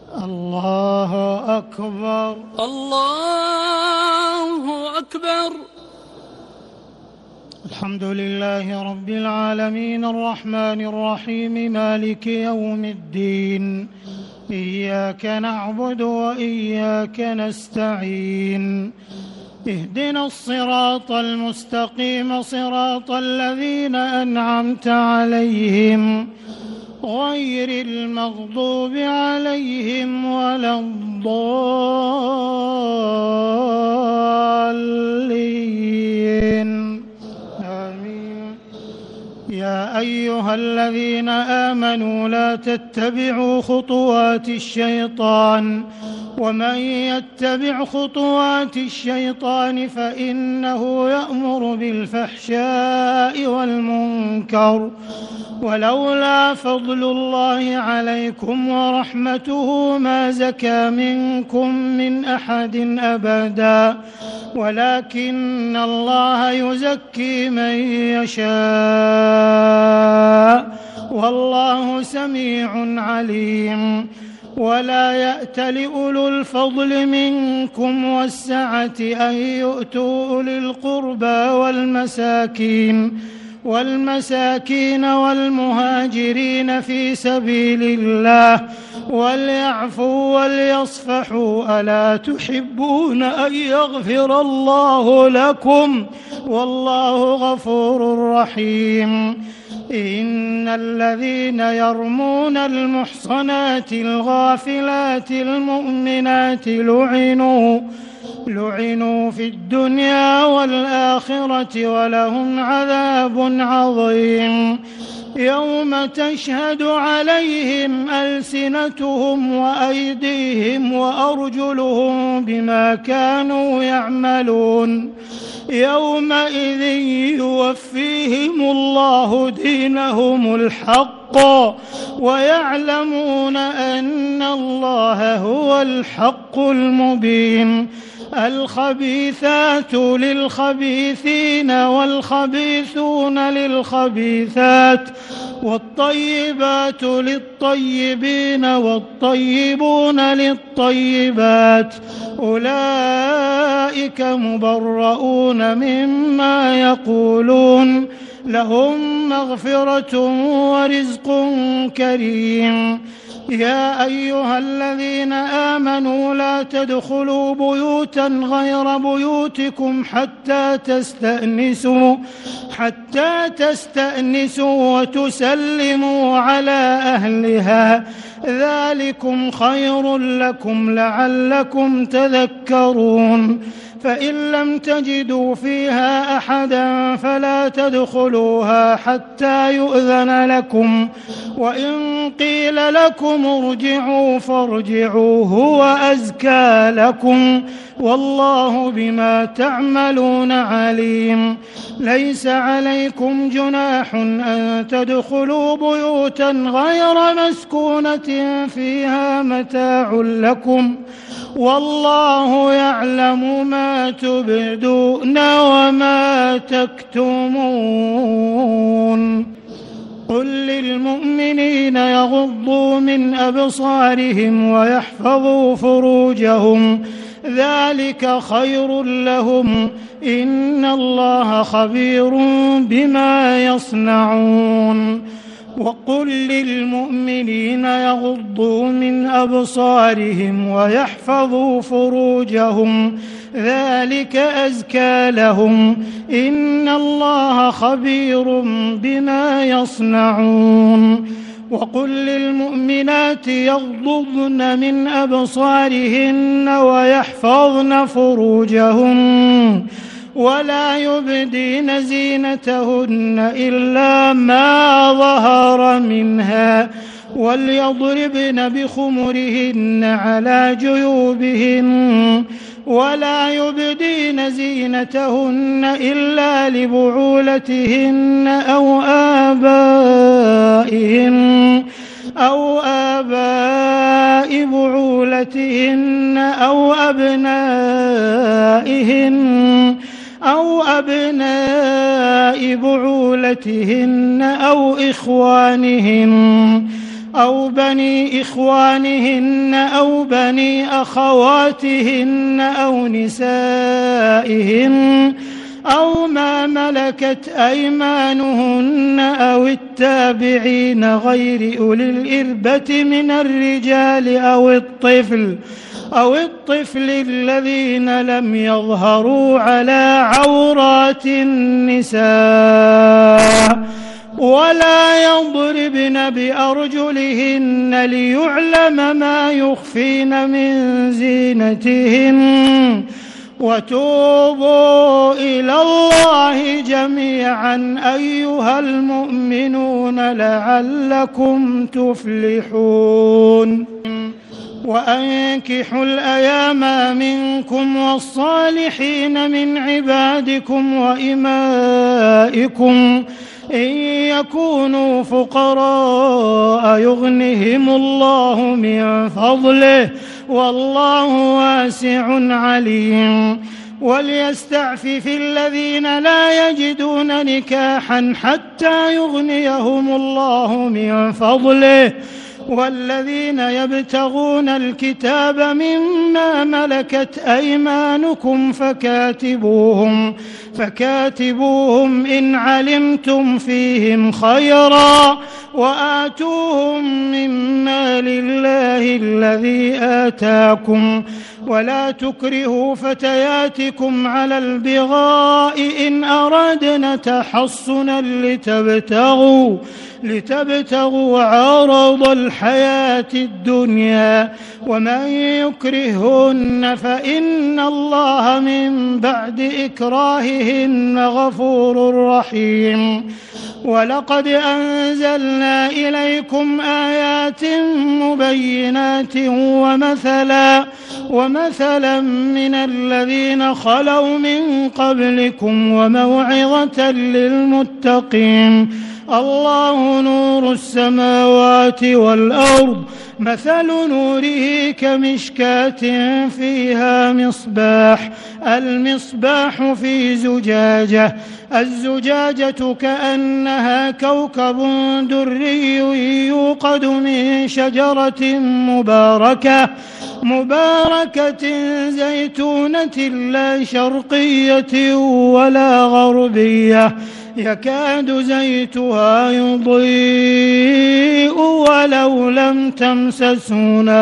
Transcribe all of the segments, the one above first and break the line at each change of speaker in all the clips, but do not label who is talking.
الله أكبر.
الله أكبر.
الحمد لله رب العالمين الرحمن الرحيم مالك يوم الدين، إياك نعبد وإياك نستعين، اهدنا الصراط المستقيم صراط الذين أنعمت عليهم غير المغضوب عليهم ولا الضالين، آمين. يا أيها الذين آمنوا لا تتبعوا خطوات الشيطان، ومن يتبع خطوات الشيطان فإنه يأمر بالفحشاء والمنكر، ولولا فضل الله عليكم ورحمته ما زكى منكم من أحد أبدا، ولكن الله يزكي من يشاء، والله سميع عليم. ولا يأت لأولو الفضل منكم والسعة أن يؤتوا أولي القربى والمساكين والمهاجرين في سبيل الله وليعفوا وليصفحوا، ألا تحبون أن يغفر الله لكم والله غفور رحيم. إن الذين يرمون المحصنات الغافلات المؤمنات لعنوا في الدنيا والآخرة ولهم عذاب عظيم. يوم تشهد عليهم ألسنتهم وأيديهم وأرجلهم بما كانوا يعملون، يومئذ يوفيهم الله دينهم الحق ويعلمون أن الله هو الحق المبين. الخبيثات للخبيثين والخبيثون للخبيثات، والطيبات للطيبين والطيبون للطيبات، أولئك مبرؤون مما يقولون، لهم مغفرة ورزق كريم. يا أيها الذين آمنوا لا تدخلوا بيوتا غير بيوتكم حتى تستأنسوا وتسلموا على أهلها، ذلكم خير لكم لعلكم تذكرون. فإن لم تجدوا فيها أحدا فلا تدخلوها حتى يؤذن لكم، وإن قيل لكم ارجعوا فارجعوا هو أزكى لكم، والله بما تعملون عليم. ليس عليكم جناح أن تدخلوا بيوتا غير مسكونة فيها متاع لكم، والله يعلم ما تبدون وما تكتمون. قل للمؤمنين يغضوا من أبصارهم ويحفظوا فروجهم، ذلك خير لهم، إن الله خبير بما يصنعون. وقل للمؤمنين يغضوا من أبصارهم ويحفظوا فروجهم، ذلك أزكى لهم، إن الله خبير بما يصنعون. وقل للمؤمنات يغضضن من أبصارهن ويحفظن فروجهن ولا يبدين زينتهن إلا ما ظهر منها، وليضربن بخمرهن على جيوبهن، ولا يبدين زينتهن إلا لبعولتهن أو آباء بعولتهن أو أبناء بعولتهن أو إخوانهن أو بني إخوانهن أو بني أخواتهن أو نسائهن أو ما ملكت أيمانهن أو التابعين غير أولي الإربة من الرجال أو الطفل الذين لم يظهروا على عورات النساء ولا يضربن بأرجلهن ليعلم ما يخفين من زينتهن وتوبوا إلى الله جميعا أيها المؤمنون لعلكم تفلحون وأنكحوا الأيام منكم والصالحين من عبادكم وإمائكم إن يكونوا فقراء يغنهم الله من فضله والله واسع عليم وليستعفف الذين لا يجدون نكاحا حتى يغنيهم الله من فضله والذين يبتغون الكتاب مما ملكت أيمانكم فكاتبوهم إن علمتم فيهم خيرا وآتوهم من مال الله الذي آتاكم ولا تكرهوا فتياتكم على البغاء إن أردنا تحصنا لتبتغوا عرض الحياة الدنيا ومن يكرهن فإن الله من بعد إكراههن غفور رحيم ولقد أنزلنا إليكم آيات مبينات ومثلا من الذين خلوا من قبلكم وموعظة للمتقين الله نور السماوات والأرض مثل نوره كمشكاة فيها المصباح في زجاجة الزجاجة كأنها كوكب دري يوقد من شجرة مباركة زيتونة لا شرقية ولا غربية يكاد زيتها يضيء ولو لم تمسسه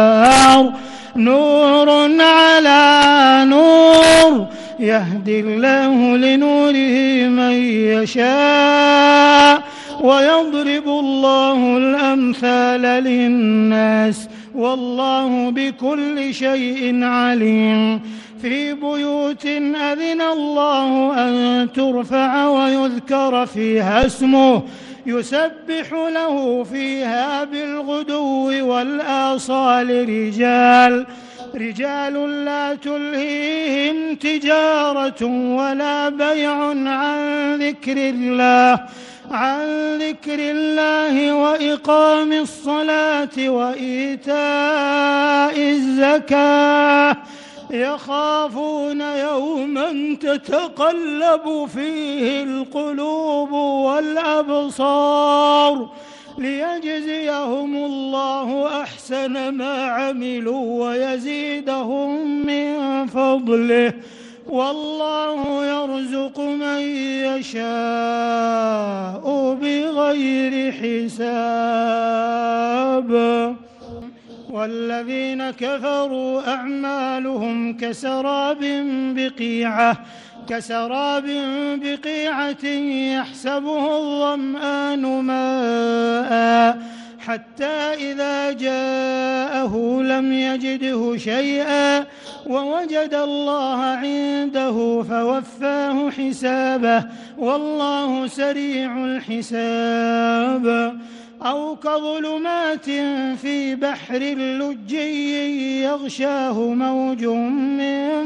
نور على نور يهدي الله لنوره من يشاء ويضرب الله الأمثال للناس والله بكل شيء عليم في بيوت أذن الله أن ترفع ويذكر فيها اسمه يسبح له فيها بالغدو والآصال رجال لا تلهيهم تجارة ولا بيع عن ذكر الله وإقام الصلاة وإيتاء الزكاة يخافون يوما تتقلب فيه القلوب والأبصار ليجزيهم الله أحسن ما عملوا ويزيدهم من فضله والله يرزق من يشاء بغير حساب والذين كفروا أعمالهم كسراب بقيعة يحسبه الظمآن ماء حتى إذا جاءه لم يجده شيئا ووجد الله عنده فوفاه حسابه والله سريع الحساب أو كظلمات في بحر لجي يغشاه موج من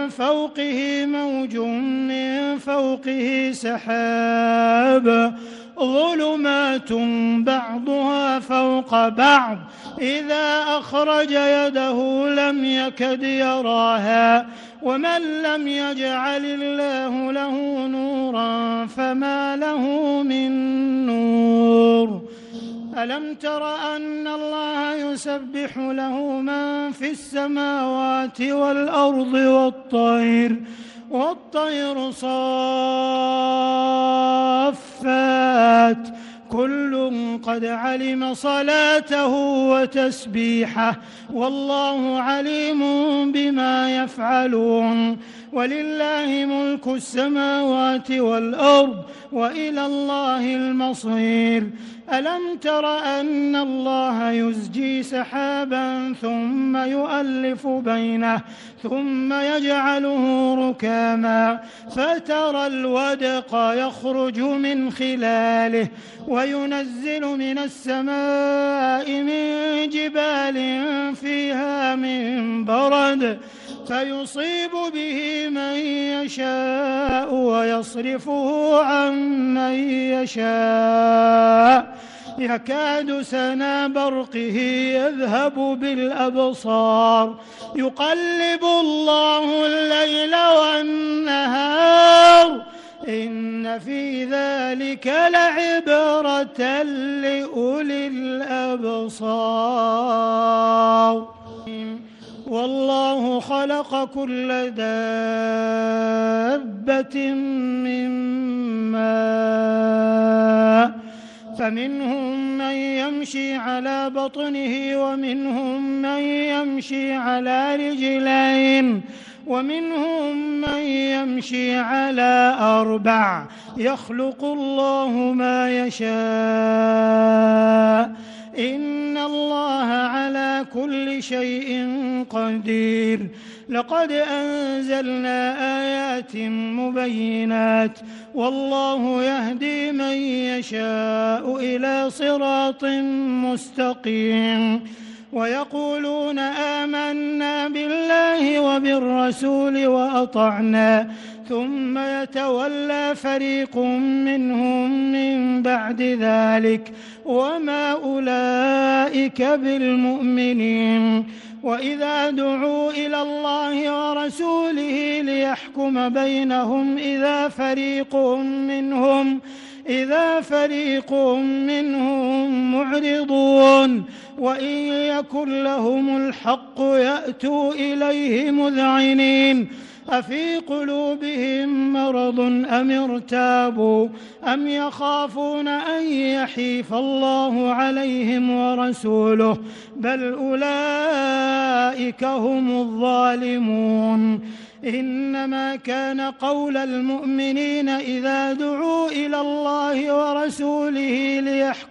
فوقه سحاب ظلمات بعضها فوق بعض إذا أخرج يده لم يكد يراها ومن لم يجعل الله له نورا فما له من نور ألم تر أن الله يسبح له من في السماوات والأرض والطير صافات كل قد علم صلاته وتسبيحه والله عليم بما يفعلون ولله ملك السماوات والأرض وإلى الله المصير ألم تر أن الله يزجي سحابا ثم يؤلف بينه ثم يجعله ركاما فترى الودق يخرج من خلاله وينزل من السماء من جبال فيها من برد فيصيب به من يشاء ويصرفه عن من يشاء يكاد سنا برقه يذهب بالأبصار يقلب الله الليل والنهار إن في ذلك لعبرة لأولي الأبصار والله خلق كل دابة من ماء فمنهم من يمشي على بطنه ومنهم من يمشي على رجلين ومنهم من يمشي على 4 يخلق الله ما يشاء إن الله على كل شيء قدير لقد أنزلنا آيات مبينات والله يهدي من يشاء إلى صراط مستقيم ويقولون آمنا بالله وبالرسول وأطعنا ثم يتولى فريق منهم من بعد ذلك وما أولئك بالمؤمنين وإذا دعوا إلى الله ورسوله ليحكم بينهم إذا فريق منهم معرضون وإن يكن لهم الحق يأتوا إليه مذعنين أفي قلوبهم مرض أم ارتابوا أم يخافون أن يحيف الله عليهم ورسوله بل أولئك هم الظالمون إنما كان قول المؤمنين إذا دعوا إلى الله ورسوله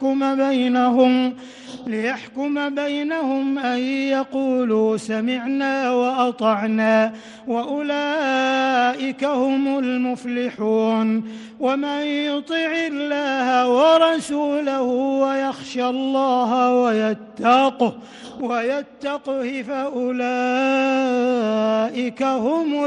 ليحكم بينهم أن يقولوا سمعنا وأطعنا وأولئك هم المفلحون ومن يطع الله ورسوله ويخشى الله ويتقه فأولئك هم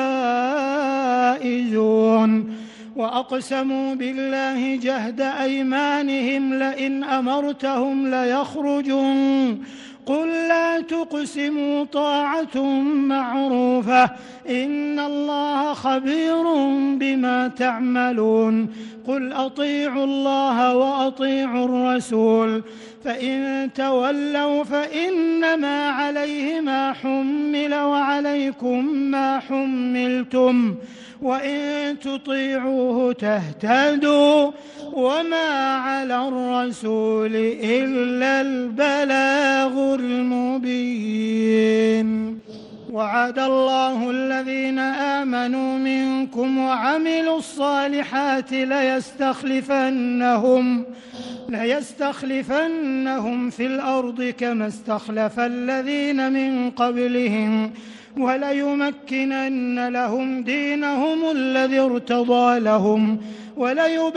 الفائزون وأقسموا بالله جهد أيمانهم لئن أمرتهم ليخرجون قل لا تقسموا طاعة معروفة إن الله خبير بما تعملون قل أطيعوا الله وأطيعوا الرسول فإن تولوا فإنما عليه ما حمل وعليكم ما حملتم وإن تطيعوه تهتدوا وما على الرسول إلا البلاغ المبين وعد الله الذين آمنوا منكم وعملوا الصالحات ليستخلفنهم في الأرض كما استخلف الذين من قبلهم وليمكنن لهم دينهم الذي ارتضى لهم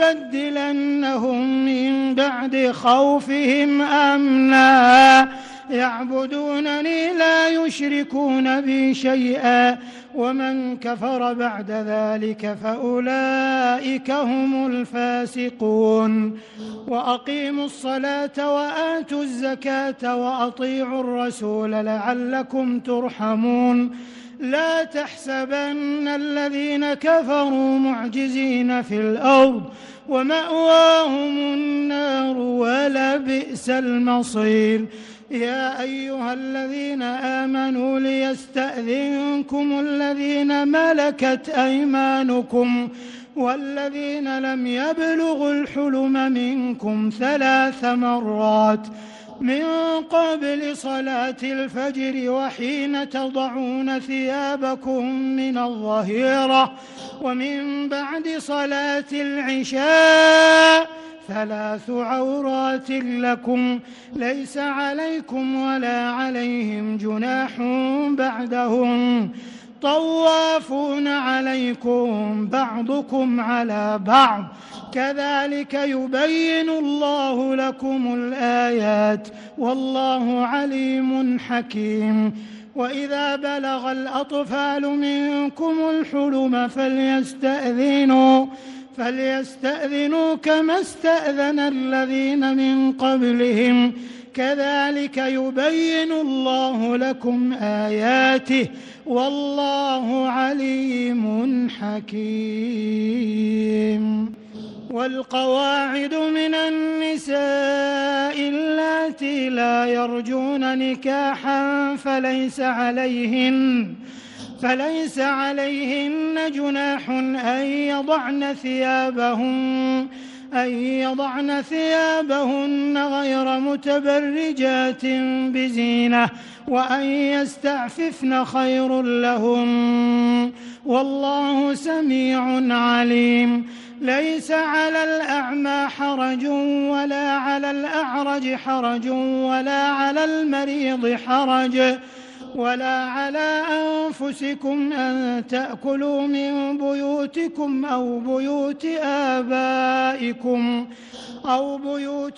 وليبدلنهم من بعد خوفهم أمنا يعبدونني لا يشركون بي شيئا ومن كفر بعد ذلك فأولئك هم الفاسقون وأقيموا الصلاة وآتوا الزكاة وأطيعوا الرسول لعلكم ترحمون لا تحسبن الذين كفروا معجزين في الأرض ومأواهم النار ولبئس المصير يا أيها الذين آمنوا ليستأذنكم الذين ملكت أيمانكم والذين لم يبلغوا الحلم منكم 3 مرات من قبل صلاة الفجر وحين تضعون ثيابكم من الظهيرة ومن بعد صلاة العشاء 3 عورات لكم ليس عليكم ولا عليهم جناح بعدهم طوافون عليكم بعضكم على بعض كذلك يبين الله لكم الآيات والله عليم حكيم وإذا بلغ الأطفال منكم الحلم فليستأذنوا كما استأذن الذين من قبلهم كذلك يبين الله لكم آياته والله عليم حكيم والقواعد من النساء اللاتي لا يرجون نكاحا فليس عليهن جناح أن يضعن ثيابهن غير متبرجات بزينة وأن يستعففن خير لهم والله سميع عليم ليس على الأعمى حرج ولا على الأعرج حرج ولا على المريض حرج ولا على أنفسكم أن تأكلوا من بيوتكم أو بيوت آبائكم أو بيوت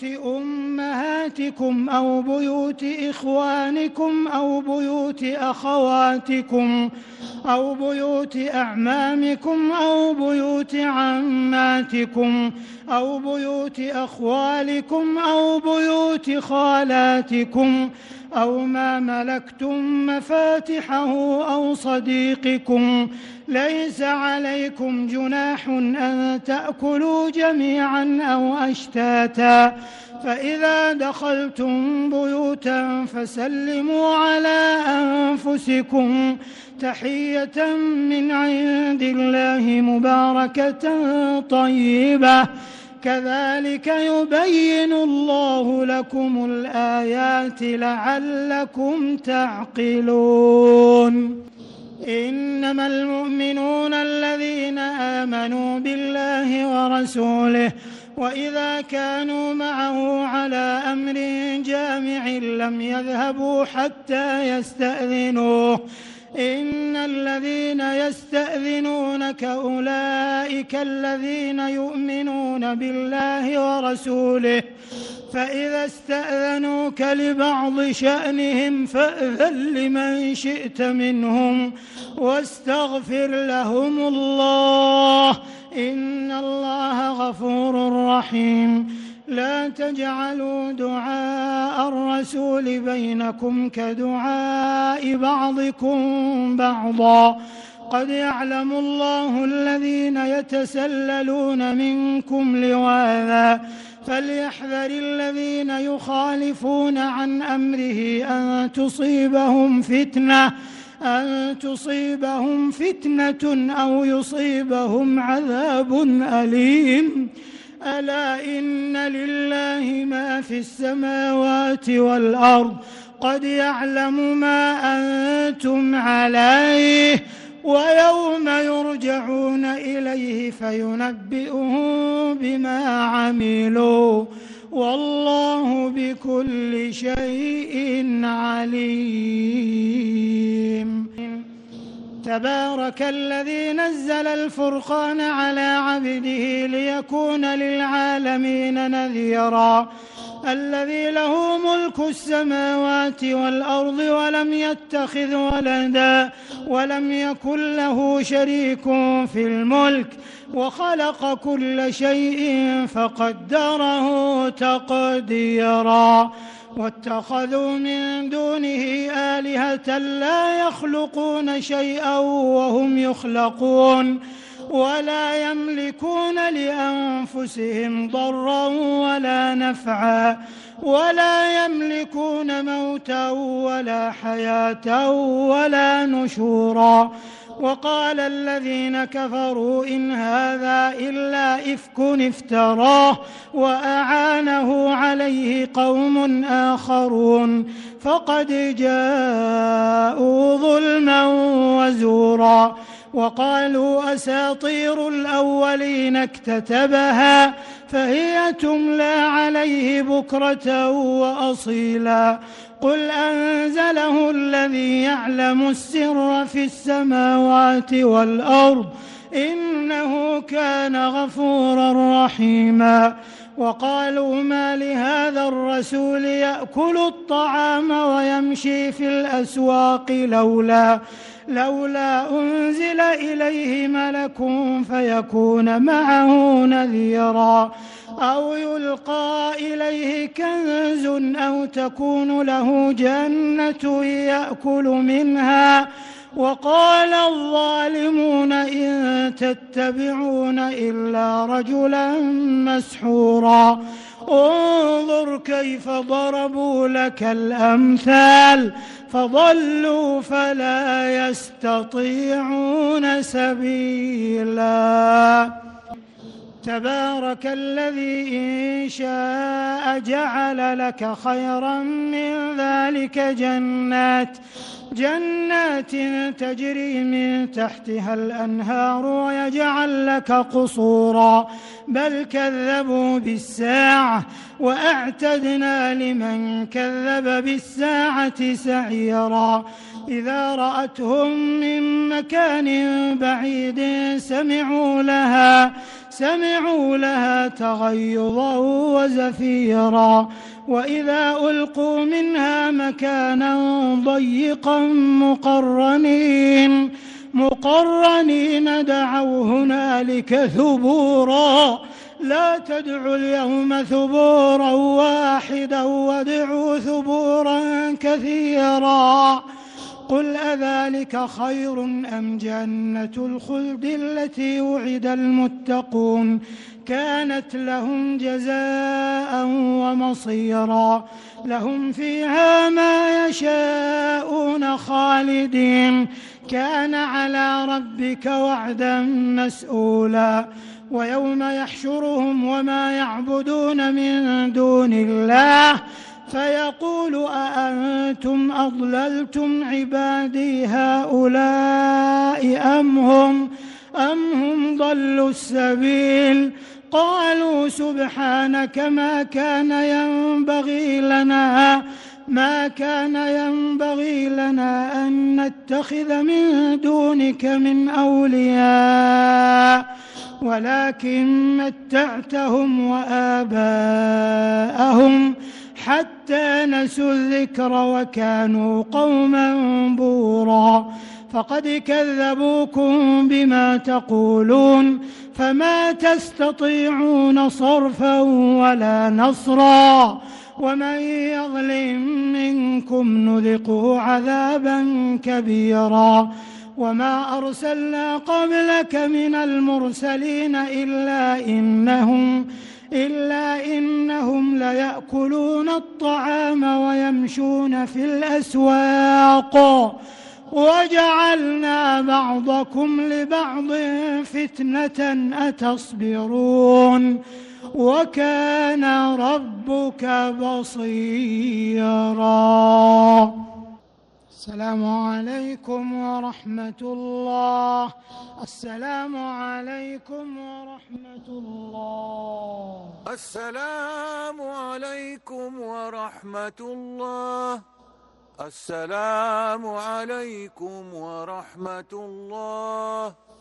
أمهاتكم أو بيوت إخوانكم أو بيوت أخواتكم أو بيوت أعمامكم أو بيوت عماتكم أو بيوت أخوالكم أو بيوت خالاتكم أو ما ملكتم مفاتحه أو صديقكم ليس عليكم جناح أن تأكلوا جميعا أو أشتاتا فإذا دخلتم بيوتا فسلموا على أنفسكم تحية من عند الله مباركة طيبة كذلك يبين الله لكم الآيات لعلكم تعقلون إنما المؤمنون الذين آمنوا بالله ورسوله وإذا كانوا معه على أمر جامع لم يذهبوا حتى يستأذنوه إن الذين يستأذنونك أولئك الذين يؤمنون بالله ورسوله فإذا استأذنوك لبعض شأنهم فأذن لمن شئت منهم واستغفر لهم الله إن الله غفور رحيم لا تجعلوا دعاء الرسول بينكم كدعاء بعضكم بعضا قد يعلم الله الذين يتسللون منكم لواذا فليحذر الذين يخالفون عن أمره أن تصيبهم فتنة أو يصيبهم عذاب أليم ألا إن لله ما في السماوات والأرض قد يعلم ما أنتم عليه ويوم يرجعون إليه فينبئهم بما عملوا والله بكل شيء عليم تبارك الذي نزل الفرقان على عبده ليكون للعالمين نذيرا الذي له ملك السماوات والأرض ولم يتخذ ولدا ولم يكن له شريك في الملك وخلق كل شيء فقدره تقديرا واتخذوا من دونه آلهة لا يخلقون شيئا وهم يخلقون ولا يملكون لأنفسهم ضرا ولا نفعا ولا يملكون موتا ولا حياة ولا نشورا وقال الذين كفروا إن هذا إلا إفك افتراه وأعانه عليه قوم آخرون فقد جاءوا ظلما وزورا وقالوا أساطير الأولين اكتتبها فهي تملى عليه بكرة وأصيلا قل أنزله الذي يعلم السر في السماوات والأرض إنه كان غفورا رحيما وقالوا ما لهذا الرسول يأكل الطعام ويمشي في الأسواق لولا أنزل إليه ملك فيكون معه نذيرا أو يلقى إليه كنز أو تكون له جنة يأكل منها وقال الظالمون إن تتبعون إلا رجلا مسحورا انظر كيف ضربوا لك الأمثال فضلوا فلا يستطيعون سبيلا تبارك الذي إن شاء جعل لك خيرا من ذلك جنات تجري من تحتها الأنهار ويجعل لك قصورا بل كذبوا بالساعة وأعتدنا لمن كذب بالساعة سعيرا إذا رأتهم من مكان بعيد سمعوا لها تغيظا وزفيرا وإذا ألقوا منها مكانا ضيقا مقرنين دعوا هنالك ثبورا لا تدعوا اليوم ثبورا واحدا وادعوا ثبورا كثيرا قل أذلك خير أم جنة الخلد التي وعد المتقون كانت لهم جزاء ومصيرا لهم فيها ما يشاءون خالدين كان على ربك وعدا مسئولا ويوم يحشرهم وما يعبدون من دون الله فيقول أأنتم أضللتم عبادي هؤلاء أم هم ضلوا السبيل قالوا سبحانك ما كان ينبغي لنا أن نتخذ من دونك من أولياء ولكن متعتهم وآباءهم حتى نسوا الذكر وكانوا قوما بورا فقد كذبوكم بما تقولون فما تستطيعون صرفا ولا نصرا ومن يظلم منكم نذقه عذابا كبيرا وما أرسلنا قبلك من المرسلين إلا إنهم ليأكلون الطعام ويمشون في الأسواق وجعلنا بعضكم لبعض فتنة أتصبرون وكان ربك بصيرا. السلام عليكم ورحمة الله. السلام عليكم ورحمة الله.
السلام عليكم ورحمة الله. السلام عليكم ورحمة الله.